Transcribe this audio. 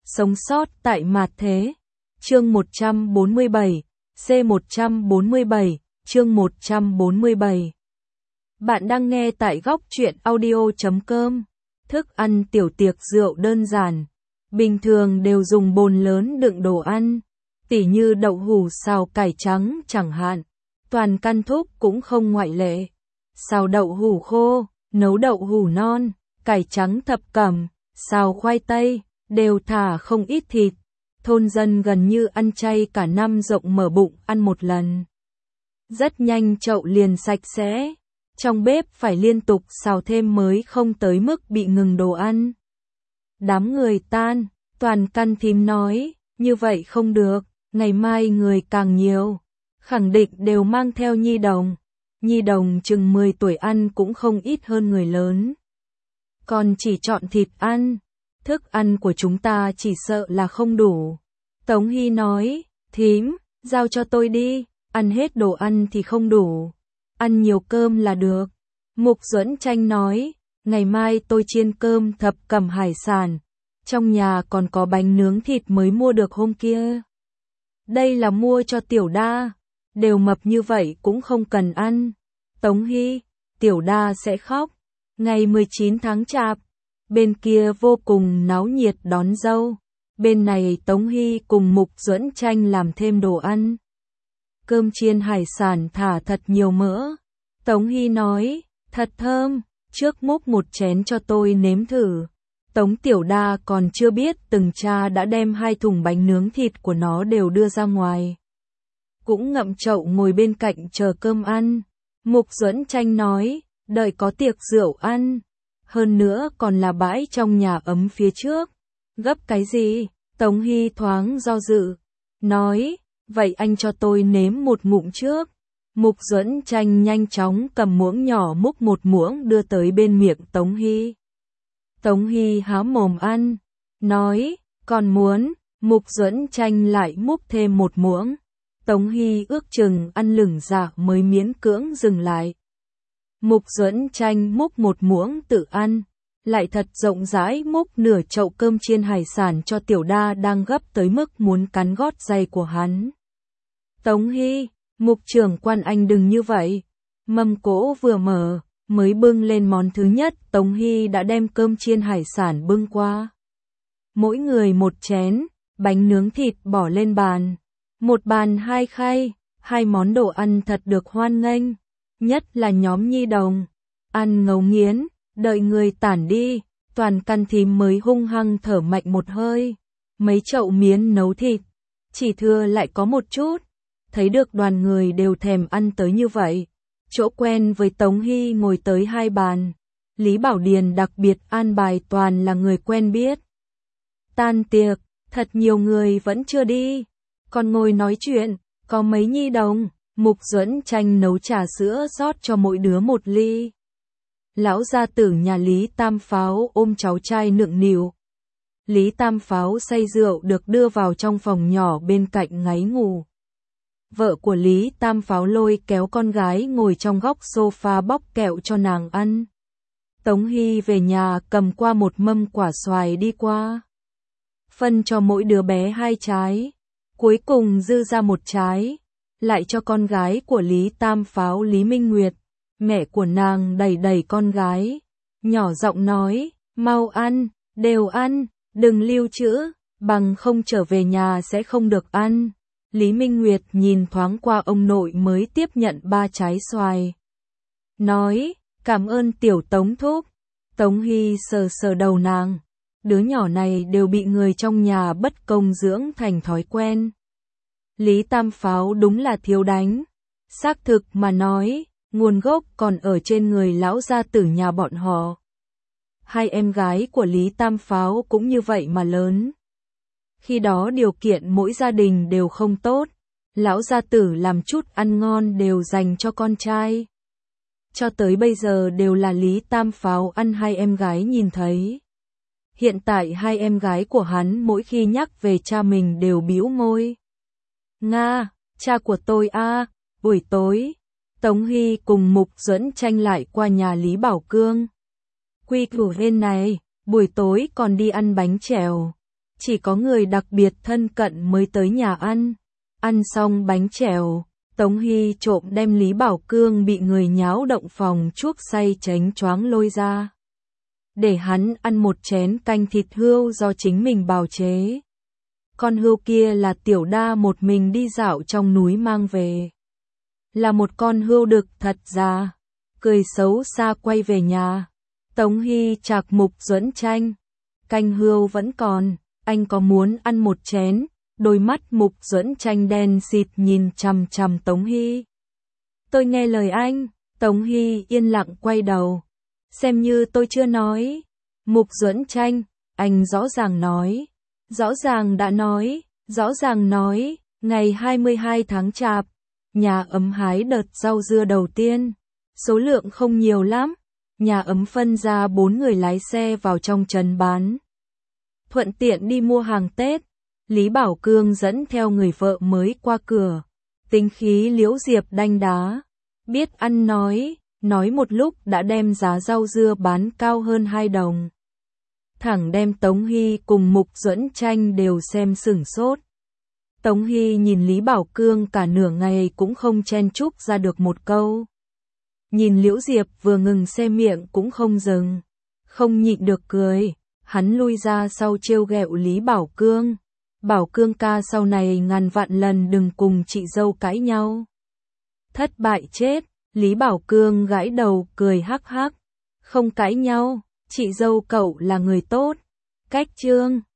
Sống sót tại mạt thế. Chương 147, C147, chương 147. Bạn đang nghe tại góc truyện audio.com. Thức ăn tiểu tiệc rượu đơn giản, bình thường đều dùng bồn lớn đựng đồ ăn, tỉ như đậu hũ xào cải trắng chẳng hạn. Toàn căn thúc cũng không ngoại lệ. Xào đậu hũ khô, nấu đậu hũ non, cải trắng thập cẩm, xào khoai tây, đều thả không ít thịt. Thôn dân gần như ăn chay cả năm, rộng mở bụng ăn một lần. Rất nhanh chậu liền sạch sẽ. Trong bếp phải liên tục xào thêm mới không tới mức bị ngừng đồ ăn. Đám người tan, toàn căn thím nói, như vậy không được, ngày mai người càng nhiều. Khẳng định đều mang theo nhi đồng. Nhi đồng chừng 10 tuổi ăn cũng không ít hơn người lớn. Còn chỉ chọn thịt ăn. Thức ăn của chúng ta chỉ sợ là không đủ. Tống Hy nói, thím, giao cho tôi đi, ăn hết đồ ăn thì không đủ. Ăn nhiều cơm là được. Mục Duẫn Tranh nói, ngày mai tôi chiên cơm thập cẩm hải sản. Trong nhà còn có bánh nướng thịt mới mua được hôm kia. Đây là mua cho Tiểu Đa. Đều mập như vậy cũng không cần ăn. Tống Hy, Tiểu Đa sẽ khóc. Ngày 19 tháng Chạp, bên kia vô cùng náo nhiệt đón dâu. Bên này Tống Hy cùng Mục Duẫn Tranh làm thêm đồ ăn. Cơm chiên hải sản thả thật nhiều mỡ. Tống Hy nói, thật thơm, trước múc một chén cho tôi nếm thử. Tống Tiểu Đa còn chưa biết từng cha đã đem 2 thùng bánh nướng thịt của nó đều đưa ra ngoài. Cũng ngậm chậu ngồi bên cạnh chờ cơm ăn. Mục Duẫn Tranh nói, đợi có tiệc rượu ăn. Hơn nữa còn là bãi trong nhà ấm phía trước. Gấp cái gì? Tống Hy thoáng do dự. Nói, vậy anh cho tôi nếm một ngụm trước. Mục Duẫn Tranh nhanh chóng cầm muỗng nhỏ múc một muỗng đưa tới bên miệng Tống Hy. Tống Hy há mồm ăn. Nói, còn muốn. Mục Duẫn Tranh lại múc thêm một muỗng. Tống Hy ước chừng ăn lửng dạ mới miễn cưỡng dừng lại. Mục Duẫn Tranh múc một muỗng tự ăn. Lại thật rộng rãi múc nửa chậu cơm chiên hải sản cho Tiểu Đa đang gấp tới mức muốn cắn gót giày của hắn. Tống Hy, Mục trưởng quan anh đừng như vậy. Mâm cỗ vừa mở, mới bưng lên món thứ nhất, Tống Hy đã đem cơm chiên hải sản bưng qua. Mỗi người một chén, bánh nướng thịt bỏ lên bàn. Một bàn 2 khay, 2 món đồ ăn thật được hoan nghênh. Nhất là nhóm nhi đồng. Ăn ngấu nghiến, đợi người tản đi, toàn căn thím mới hung hăng thở mạnh một hơi. Mấy chậu miến nấu thịt, chỉ thừa lại có một chút. Thấy được đoàn người đều thèm ăn tới như vậy. Chỗ quen với Tống Hy ngồi tới 2 bàn. Lý Bảo Điền đặc biệt an bài toàn là người quen biết. Tan tiệc, thật nhiều người vẫn chưa đi. Còn ngồi nói chuyện, có mấy nhi đồng. Mục Duẫn Tranh nấu trà sữa rót cho mỗi đứa một ly. Lão gia tử nhà Lý Tam Pháo ôm cháu trai nựng nịu. Lý Tam Pháo say rượu được đưa vào trong phòng nhỏ bên cạnh ngáy ngủ. Vợ của Lý Tam Pháo lôi kéo con gái ngồi trong góc sofa bóc kẹo cho nàng ăn. Tống Hy về nhà cầm qua một mâm quả xoài đi qua. Phân cho mỗi đứa bé 2 trái. Cuối cùng dư ra 1 trái. Lại cho con gái của Lý Tam Pháo Lý Minh Nguyệt. Mẹ của nàng đẩy đẩy con gái. Nhỏ giọng nói, mau ăn, đều ăn, đừng lưu trữ, bằng không trở về nhà sẽ không được ăn. Lý Minh Nguyệt nhìn thoáng qua ông nội mới tiếp nhận 3 trái xoài. Nói, cảm ơn tiểu Tống thúc. Tống Hy sờ sờ đầu nàng. Đứa nhỏ này đều bị người trong nhà bất công dưỡng thành thói quen. Lý Tam Pháo đúng là thiếu đánh. Xác thực mà nói, nguồn gốc còn ở trên người lão gia tử nhà bọn họ. 2 em gái của Lý Tam Pháo cũng như vậy mà lớn. Khi đó điều kiện mỗi gia đình đều không tốt, lão gia tử làm chút ăn ngon đều dành cho con trai. Cho tới bây giờ đều là Lý Tam Pháo ăn 2 em gái nhìn thấy. Hiện tại 2 em gái của hắn mỗi khi nhắc về cha mình đều bĩu môi. Nga, cha của tôi a. Buổi tối, Tống Hy cùng Mục Duẫn Tranh lại qua nhà Lý Bảo Cương. Quy củ bên này, buổi tối còn đi ăn bánh chèo. chỉ có người đặc biệt thân cận mới tới nhà ăn. Ăn xong bánh chèo, Tống Hy trộm đem Lý Bảo Cương bị người nháo động phòng chuốc say chánh choáng lôi ra. Để hắn ăn một chén canh thịt hươu do chính mình bào chế. Con hươu kia là Tiểu Đa một mình đi dạo trong núi mang về. Là một con hươu đực thật già. Cười xấu xa quay về nhà. Tống Hy chạc Mục Duẫn Tranh. Canh hươu vẫn còn, anh có muốn ăn một chén? Đôi mắt Mục Duẫn Tranh đen xịt nhìn chằm chằm Tống Hy. Tôi nghe lời anh. Tống Hy yên lặng quay đầu. Xem như tôi chưa nói. Mục Duẫn Tranh, anh rõ ràng nói. Rõ ràng đã nói, rõ ràng nói, ngày 22 tháng Chạp, nhà ấm hái đợt rau dưa đầu tiên. Số lượng không nhiều lắm, nhà ấm phân ra 4 người lái xe vào trong trấn bán. Thuận tiện đi mua hàng Tết, Lý Bảo Cương dẫn theo người vợ mới qua cửa. Tính khí Liễu Diệp đanh đá, biết ăn nói một lúc đã đem giá rau dưa bán cao hơn 2 đồng. Thẳng đem Tống Hy cùng Mục Duẫn Tranh đều xem sửng sốt. Tống Hy nhìn Lý Bảo Cương cả nửa ngày cũng không chen chúc ra được một câu. Nhìn Liễu Diệp vừa ngừng xe miệng cũng không dừng. Không nhịn được cười, hắn lui ra sau trêu ghẹo Lý Bảo Cương. Bảo Cương ca sau này ngàn vạn lần đừng cùng chị dâu cãi nhau. Thất bại chết, Lý Bảo Cương gãi đầu cười hắc hắc. Không cãi nhau, chị dâu cậu là người tốt. Cách chương